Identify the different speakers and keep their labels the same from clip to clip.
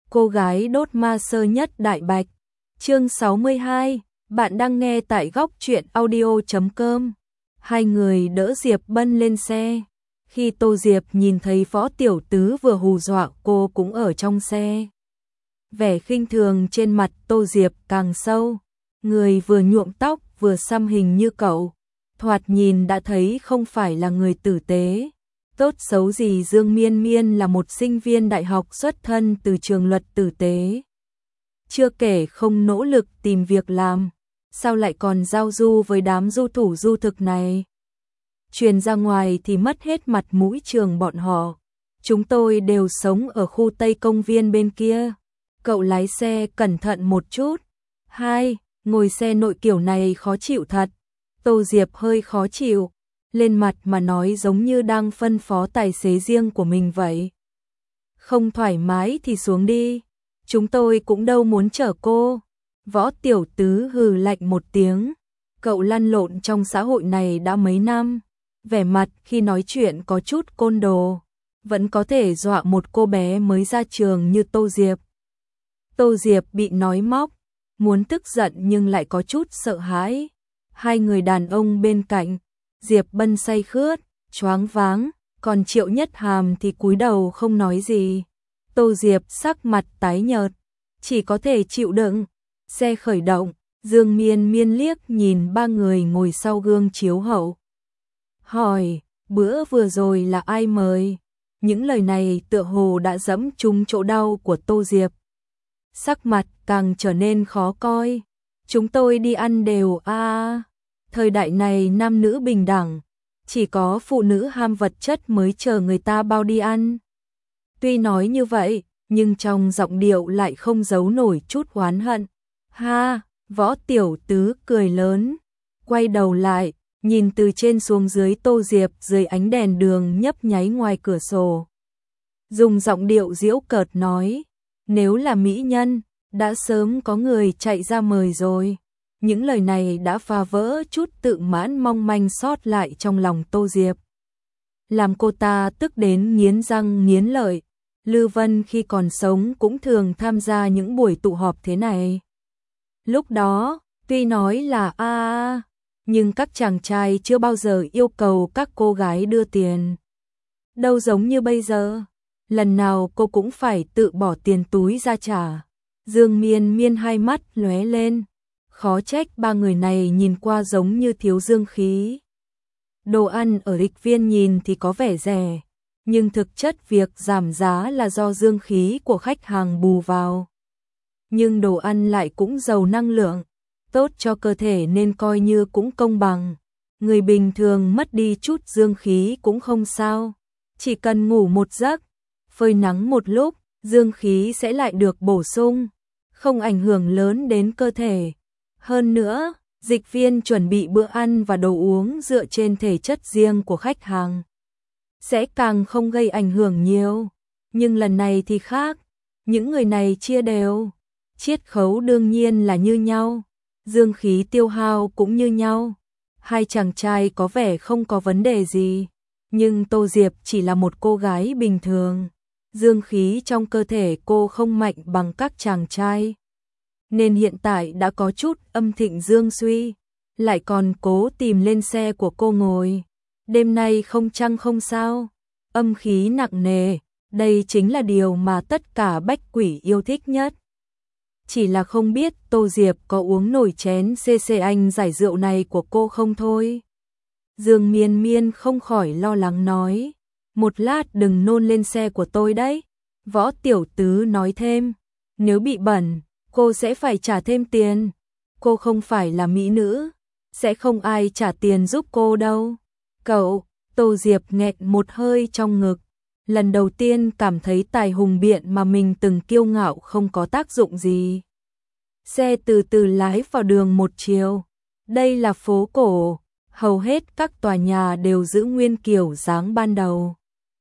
Speaker 1: cô gái đốt ma sơ nhất đại bạch. Chương 62, bạn đang nghe tại góc truyện audio.com. Hai người đỡ Diệp Bân lên xe. Khi Tô Diệp nhìn thấy Võ Tiểu Tứ vừa hù dọa cô cũng ở trong xe. Vẻ khinh thường trên mặt Tô Diệp càng sâu. Người vừa nhuộm tóc vừa xăm hình như cậu, thoạt nhìn đã thấy không phải là người tử tế. Tốt xấu gì Dương Miên Miên là một sinh viên đại học xuất thân từ trường luật tử tế. Chưa kể không nỗ lực tìm việc làm, sao lại còn giao du với đám du thủ du thực này. Truyền ra ngoài thì mất hết mặt mũi trường bọn họ. Chúng tôi đều sống ở khu Tây Công viên bên kia. Cậu lái xe cẩn thận một chút. Hai, ngồi xe nội kiểu này khó chịu thật. Tô Diệp hơi khó chịu, lên mặt mà nói giống như đang phân phó tài xế riêng của mình vậy. Không thoải mái thì xuống đi, chúng tôi cũng đâu muốn chở cô. Võ Tiểu Tứ hừ lạnh một tiếng. Cậu lăn lộn trong xã hội này đã mấy năm, vẻ mặt khi nói chuyện có chút côn đồ, vẫn có thể dọa một cô bé mới ra trường như Tô Diệp. Tô Diệp bị nói móc, muốn tức giận nhưng lại có chút sợ hãi. Hai người đàn ông bên cạnh, Diệp Bân say khướt, choáng váng, còn Triệu Nhất Hàm thì cúi đầu không nói gì. Tô Diệp sắc mặt tái nhợt, chỉ có thể chịu đựng. Xe khởi động, Dương Miên Miên liếc nhìn ba người ngồi sau gương chiếu hậu. Hỏi, bữa vừa rồi là ai mời? Những lời này tựa hồ đã dẫm trúng chỗ đau của Tô Diệp. Sắc mặt càng trở nên khó coi. Chúng tôi đi ăn đều à. Thời đại này nam nữ bình đẳng, chỉ có phụ nữ ham vật chất mới chờ người ta bao đi ăn. Tuy nói như vậy, nhưng trong giọng điệu lại không giấu nổi chút oán hận. Ha, Võ Tiểu Tứ cười lớn, quay đầu lại, nhìn từ trên xuống dưới Tô Diệp dưới ánh đèn đường nhấp nháy ngoài cửa sổ. Dùng giọng điệu giễu cợt nói, nếu là mỹ nhân, đã sớm có người chạy ra mời rồi. Những lời này đã phá vỡ chút tự mãn mong manh sót lại trong lòng Tô Diệp, làm cô ta tức đến nghiến răng nghiến lợi. Lư Vân khi còn sống cũng thường tham gia những buổi tụ họp thế này. Lúc đó, tuy nói là nhưng các chàng trai chưa bao giờ yêu cầu các cô gái đưa tiền. Đâu giống như bây giờ, lần nào cô cũng phải tự bỏ tiền túi ra trả. Dương Miên Miên hai mắt lóe lên, khó trách ba người này nhìn qua giống như thiếu dương khí. Đồ ăn ở Lịch Viên nhìn thì có vẻ rẻ, nhưng thực chất việc giảm giá là do dương khí của khách hàng bù vào. Nhưng đồ ăn lại cũng giàu năng lượng, tốt cho cơ thể nên coi như cũng công bằng. Người bình thường mất đi chút dương khí cũng không sao, chỉ cần ngủ một giấc, phơi nắng một lúc, dương khí sẽ lại được bổ sung, không ảnh hưởng lớn đến cơ thể. Hơn nữa, Dịch Viên chuẩn bị bữa ăn và đồ uống dựa trên thể chất riêng của khách hàng, sẽ càng không gây ảnh hưởng nhiều. Nhưng lần này thì khác, những người này chia đều, chiết khấu đương nhiên là như nhau, dương khí tiêu hao cũng như nhau. Hai chàng trai có vẻ không có vấn đề gì, nhưng Tô Diệp chỉ là một cô gái bình thường, dương khí trong cơ thể cô không mạnh bằng các chàng trai, nên hiện tại đã có chút âm thịnh dương suy, lại còn cố tìm lên xe của cô ngồi. Đêm nay không trăng không sao, âm khí nặng nề, đây chính là điều mà tất cả bách quỷ yêu thích nhất. Chỉ là không biết Tô Diệp có uống nổi chén CC Anh giải rượu này của cô không thôi. Dương Miên Miên không khỏi lo lắng nói, một lát đừng nôn lên xe của tôi đấy. Võ Tiểu Tứ nói thêm, nếu bị bẩn, cô sẽ phải trả thêm tiền. Cô không phải là mỹ nữ, sẽ không ai trả tiền giúp cô đâu. Cậu, Tô Diệp nghẹn một hơi trong ngực, lần đầu tiên cảm thấy tài hùng biện mà mình từng kiêu ngạo không có tác dụng gì. Xe từ từ lái vào đường một chiều. Đây là phố cổ, hầu hết các tòa nhà đều giữ nguyên kiểu dáng ban đầu.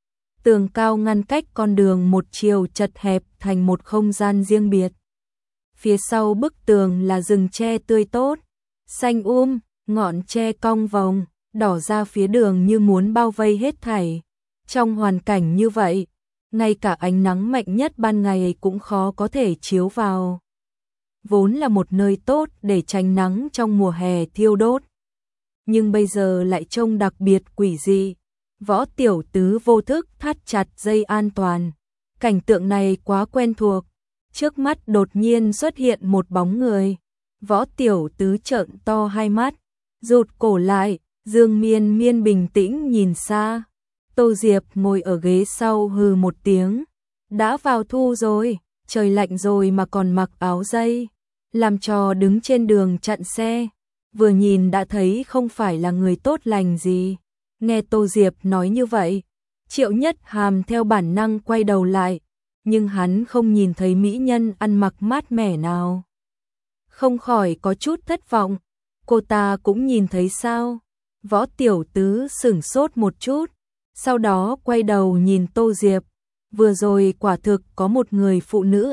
Speaker 1: Tường cao ngăn cách con đường một chiều chật hẹp thành một không gian riêng biệt. Phía sau bức tường là rừng tre tươi tốt, xanh ngọn tre cong vòng, đỏ ra phía đường như muốn bao vây hết thảy. Trong hoàn cảnh như vậy, ngay cả ánh nắng mạnh nhất ban ngày cũng khó có thể chiếu vào. Vốn là một nơi tốt để tránh nắng trong mùa hè thiêu đốt. Nhưng bây giờ lại trông đặc biệt quỷ dị. Võ Tiểu Tứ vô thức thắt chặt dây an toàn. Cảnh tượng này quá quen thuộc. Trước mắt đột nhiên xuất hiện một bóng người. Võ Tiểu Tứ trợn to hai mắt, rụt cổ lại, Dương Miên Miên bình tĩnh nhìn xa. Tô Diệp ngồi ở ghế sau hừ một tiếng. Đã vào thu rồi, trời lạnh rồi mà còn mặc áo dây. Làm trò đứng trên đường chặn xe. Vừa nhìn đã thấy không phải là người tốt lành gì. Nghe Tô Diệp nói như vậy, Triệu Nhất Hàm theo bản năng quay đầu lại. Nhưng hắn không nhìn thấy mỹ nhân ăn mặc mát mẻ nào. Không khỏi có chút thất vọng. Cô ta cũng nhìn thấy sao? Võ Tiểu Tứ sửng sốt một chút. Sau đó quay đầu nhìn Tô Diệp. Vừa rồi quả thực có một người phụ nữ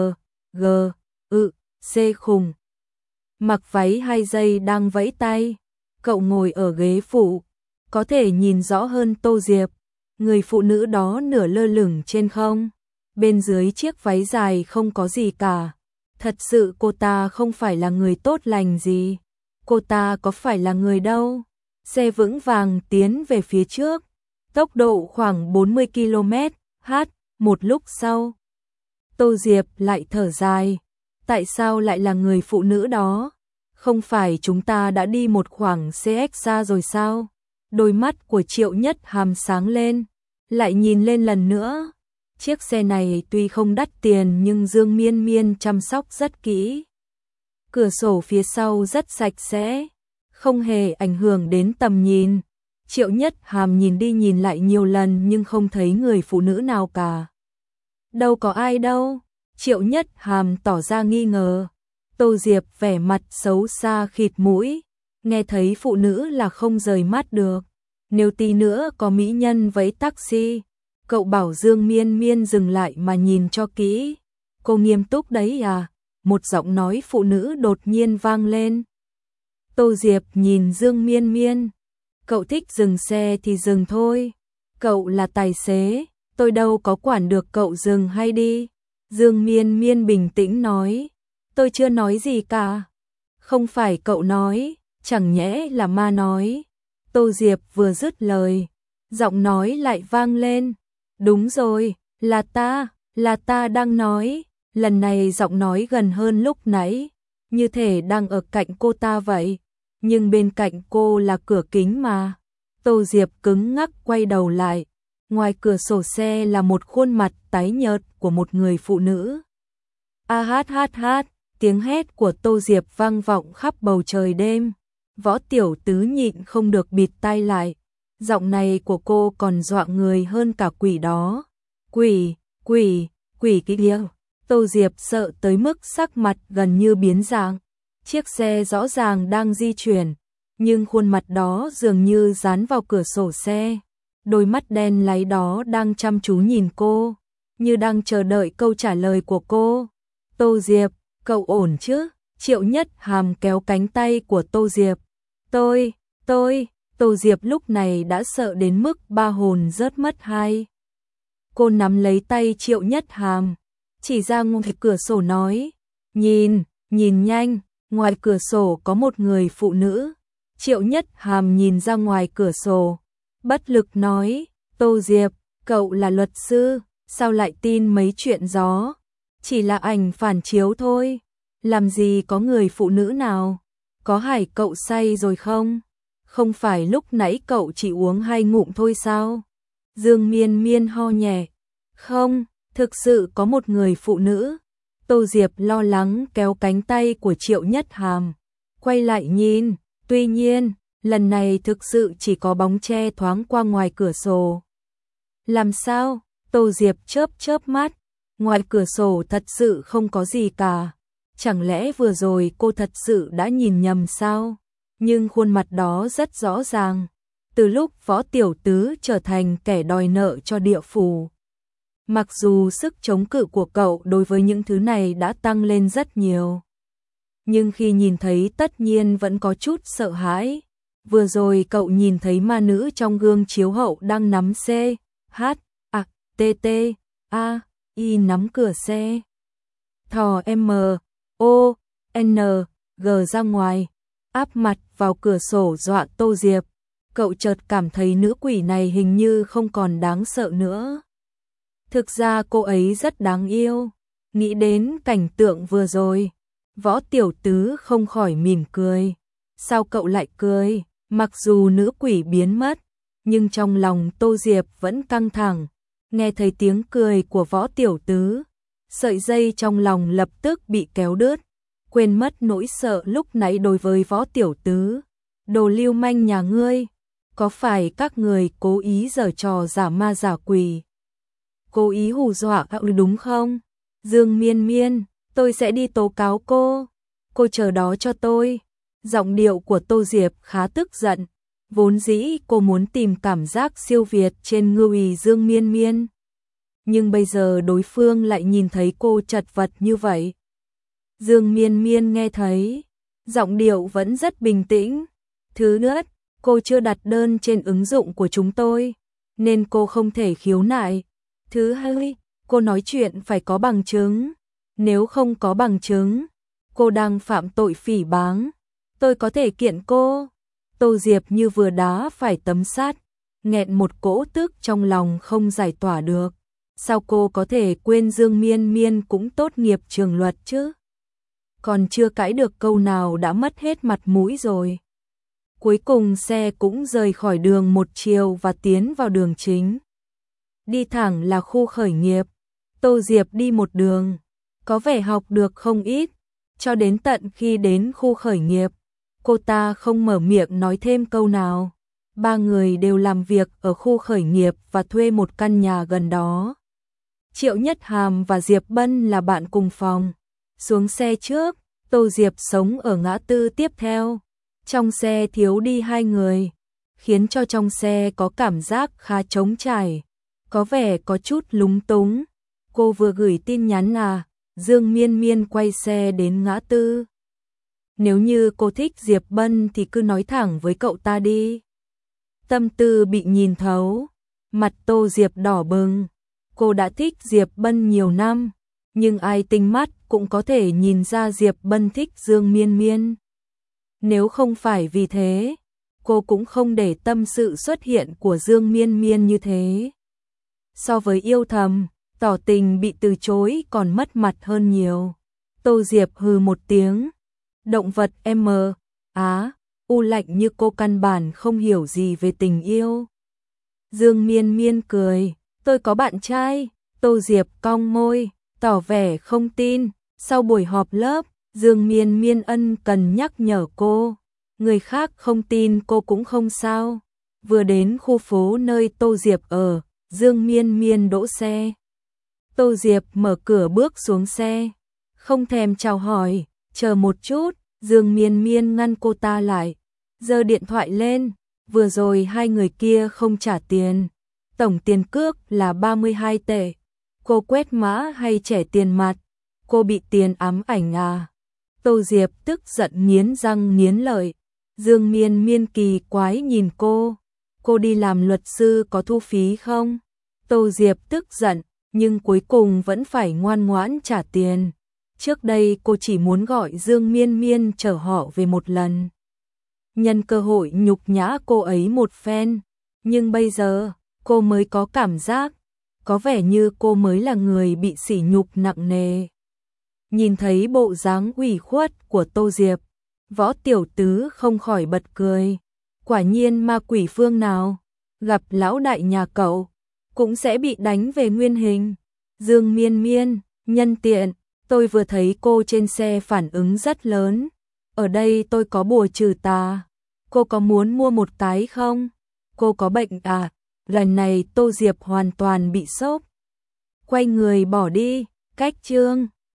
Speaker 1: C khùng. Mặc váy 2 giây đang vẫy tay. Cậu ngồi ở ghế phụ. Có thể nhìn rõ hơn Tô Diệp. Người phụ nữ đó nửa lơ lửng trên không. Bên dưới chiếc váy dài không có gì cả. Thật sự cô ta không phải là người tốt lành gì. Cô ta có phải là người đâu. Xe vững vàng tiến về phía trước. Tốc độ khoảng 40 km/h. Một lúc sau, Tô Diệp lại thở dài. Tại sao lại là người phụ nữ đó? Không phải chúng ta đã đi một khoảng CX xa rồi sao? Đôi mắt của Triệu Nhất Hàm sáng lên. Lại nhìn lên lần nữa. Chiếc xe này tuy không đắt tiền nhưng Dương Miên Miên chăm sóc rất kỹ. Cửa sổ phía sau rất sạch sẽ, không hề ảnh hưởng đến tầm nhìn. Triệu Nhất Hàm nhìn đi nhìn lại nhiều lần nhưng không thấy người phụ nữ nào cả. Đâu có ai đâu. Triệu Nhất Hàm tỏ ra nghi ngờ. Tô Diệp vẻ mặt xấu xa khịt mũi. Nghe thấy phụ nữ là không rời mắt được. Nếu tí nữa có mỹ nhân vẫy taxi, cậu bảo Dương Miên Miên dừng lại mà nhìn cho kỹ. Cô nghiêm túc đấy à? Một giọng nói phụ nữ đột nhiên vang lên. Tô Diệp nhìn Dương Miên Miên. Cậu thích dừng xe thì dừng thôi. Cậu là tài xế, tôi đâu có quản được cậu dừng hay đi. Dương Miên Miên bình tĩnh nói. Tôi chưa nói gì cả. Không phải cậu nói, chẳng nhẽ là ma nói. Tô Diệp vừa dứt lời, giọng nói lại vang lên. Đúng rồi, là ta đang nói. Lần này giọng nói gần hơn lúc nãy, như thể đang ở cạnh cô ta vậy. Nhưng bên cạnh cô là cửa kính mà. Tô Diệp cứng ngắc quay đầu lại. Ngoài cửa sổ xe là một khuôn mặt tái nhợt của một người phụ nữ. A hát hát hát, tiếng hét của Tô Diệp vang vọng khắp bầu trời đêm. Võ Tiểu Tứ nhịn không được bịt tai lại. Giọng này của cô còn dọa người hơn cả quỷ đó. Quỷ cái kia. Tô Diệp sợ tới mức sắc mặt gần như biến dạng. Chiếc xe rõ ràng đang di chuyển, nhưng khuôn mặt đó dường như dán vào cửa sổ xe. Đôi mắt đen láy đó đang chăm chú nhìn cô, như đang chờ đợi câu trả lời của cô. Tô Diệp, cậu ổn chứ? Triệu Nhất Hàm kéo cánh tay của Tô Diệp. Tô Diệp lúc này đã sợ đến mức ba hồn rớt mất hai. Cô nắm lấy tay Triệu Nhất Hàm, chỉ ra ngoài cửa sổ nói. Nhìn nhanh, ngoài cửa sổ có một người phụ nữ. Triệu Nhất Hàm nhìn ra ngoài cửa sổ, bất lực nói. Tô Diệp, cậu là luật sư, sao lại tin mấy chuyện gió? Chỉ là ảnh phản chiếu thôi. Làm gì có người phụ nữ nào? Có phải cậu say rồi không? Không phải lúc nãy cậu chỉ uống 2 ngụm thôi sao? Dương Miên Miên ho nhẹ. Không, thực sự có một người phụ nữ. Tô Diệp lo lắng kéo cánh tay của Triệu Nhất Hàm, quay lại nhìn. Tuy nhiên, lần này thực sự chỉ có bóng che thoáng qua ngoài cửa sổ. Làm sao? Tô Diệp chớp mắt. Ngoài cửa sổ thật sự không có gì cả. Chẳng lẽ vừa rồi cô thật sự đã nhìn nhầm sao? Nhưng khuôn mặt đó rất rõ ràng. Từ lúc Võ Tiểu Tứ trở thành kẻ đòi nợ cho địa phủ. Mặc dù sức chống cự của cậu đối với những thứ này đã tăng lên rất nhiều. Nhưng khi nhìn thấy tất nhiên vẫn có chút sợ hãi. Vừa rồi cậu nhìn thấy ma nữ trong gương chiếu hậu đang nắm C, H, A, T, T, Y nắm cửa xe. Thò M.O.N.G ra ngoài, áp mặt vào cửa sổ dọa Tô Diệp. Cậu chợt cảm thấy nữ quỷ này hình như không còn đáng sợ nữa. Thực ra cô ấy rất đáng yêu. Nghĩ đến cảnh tượng vừa rồi, Võ Tiểu Tứ không khỏi mỉm cười. Sao cậu lại cười? Mặc dù nữ quỷ biến mất, nhưng trong lòng Tô Diệp vẫn căng thẳng. Nghe thấy tiếng cười của Võ Tiểu Tứ, sợi dây trong lòng lập tức bị kéo đứt, quên mất nỗi sợ lúc nãy đối với Võ Tiểu Tứ. Đồ lưu manh nhà ngươi, có phải các người cố ý giở trò giả ma giả quỷ, cố ý hù dọa đúng không? Dương Miên Miên, tôi sẽ đi tố cáo cô chờ đó cho tôi. Giọng điệu của Tô Diệp khá tức giận, vốn dĩ cô muốn tìm cảm giác siêu việt trên người Dương Miên Miên. Nhưng bây giờ đối phương lại nhìn thấy cô chật vật như vậy. Dương Miên Miên nghe thấy, giọng điệu vẫn rất bình tĩnh. Thứ nhất, cô chưa đặt đơn trên ứng dụng của chúng tôi, nên cô không thể khiếu nại. Thứ hai, cô nói chuyện phải có bằng chứng. Nếu không có bằng chứng, cô đang phạm tội phỉ báng. Tôi có thể kiện cô. Tô Diệp như vừa đá phải tấm sắt, nghẹn một cỗ tức trong lòng không giải tỏa được. Sao cô có thể quên Dương Miên Miên cũng tốt nghiệp trường luật chứ? Còn chưa cãi được câu nào đã mất hết mặt mũi rồi. Cuối cùng xe cũng rời khỏi đường một chiều và tiến vào đường chính. Đi thẳng là khu khởi nghiệp. Tô Diệp đi một đường, có vẻ học được không ít. Cho đến tận khi đến khu khởi nghiệp, cô ta không mở miệng nói thêm câu nào. Ba người đều làm việc ở khu khởi nghiệp và thuê một căn nhà gần đó. Triệu Nhất Hàm và Diệp Bân là bạn cùng phòng. Xuống xe trước, Tô Diệp sống ở ngã tư tiếp theo. Trong xe thiếu đi hai người, khiến cho trong xe có cảm giác khá trống trải, có vẻ có chút lúng túng. Cô vừa gửi tin nhắn Dương Miên Miên quay xe đến ngã tư. Nếu như cô thích Diệp Bân thì cứ nói thẳng với cậu ta đi. Tâm tư bị nhìn thấu, mặt Tô Diệp đỏ bừng. Cô đã thích Diệp Bân nhiều năm, nhưng ai tinh mắt cũng có thể nhìn ra Diệp Bân thích Dương Miên Miên. Nếu không phải vì thế, cô cũng không để tâm sự xuất hiện của Dương Miên Miên như thế. So với yêu thầm, tỏ tình bị từ chối còn mất mặt hơn nhiều. Tô Diệp hừ một tiếng. Động vật U lạnh như cô căn bản không hiểu gì về tình yêu. Dương Miên Miên cười. Tôi có bạn trai. Tô Diệp cong môi, tỏ vẻ không tin. Sau buổi họp lớp, Dương Miên Miên ân cần nhắc nhở cô. Người khác không tin cô cũng không sao. Vừa đến khu phố nơi Tô Diệp ở, Dương Miên Miên đỗ xe. Tô Diệp mở cửa bước xuống xe, không thèm chào hỏi. Chờ một chút. Dương Miên Miên ngăn cô ta lại, giơ điện thoại lên. Vừa rồi hai người kia không trả tiền, tổng tiền cước là 32 tệ. Cô quét mã hay trả tiền mặt? Cô bị tiền ám ảnh à? Tô Diệp tức giận nghiến răng nghiến lợi. Dương Miên Miên kỳ quái nhìn cô. Cô đi làm luật sư có thu phí không? Tô Diệp tức giận, nhưng cuối cùng vẫn phải ngoan ngoãn trả tiền. Trước đây cô chỉ muốn gọi Dương Miên Miên chở họ về một lần, nhân cơ hội nhục nhã cô ấy một phen. Nhưng bây giờ, cô mới có cảm giác, có vẻ như cô mới là người bị sỉ nhục nặng nề. Nhìn thấy bộ dáng ủy khuất của Tô Diệp, Võ Tiểu Tứ không khỏi bật cười. Quả nhiên ma quỷ phương nào, gặp lão đại nhà cậu, cũng sẽ bị đánh về nguyên hình. Dương Miên Miên, nhân tiện, tôi vừa thấy cô trên xe phản ứng rất lớn. Ở đây tôi có bùa trừ tà. Cô có muốn mua một cái không? Cô có bệnh à? Lần này Tô Diệp hoàn toàn bị sốc. Quay người bỏ đi. Cách chương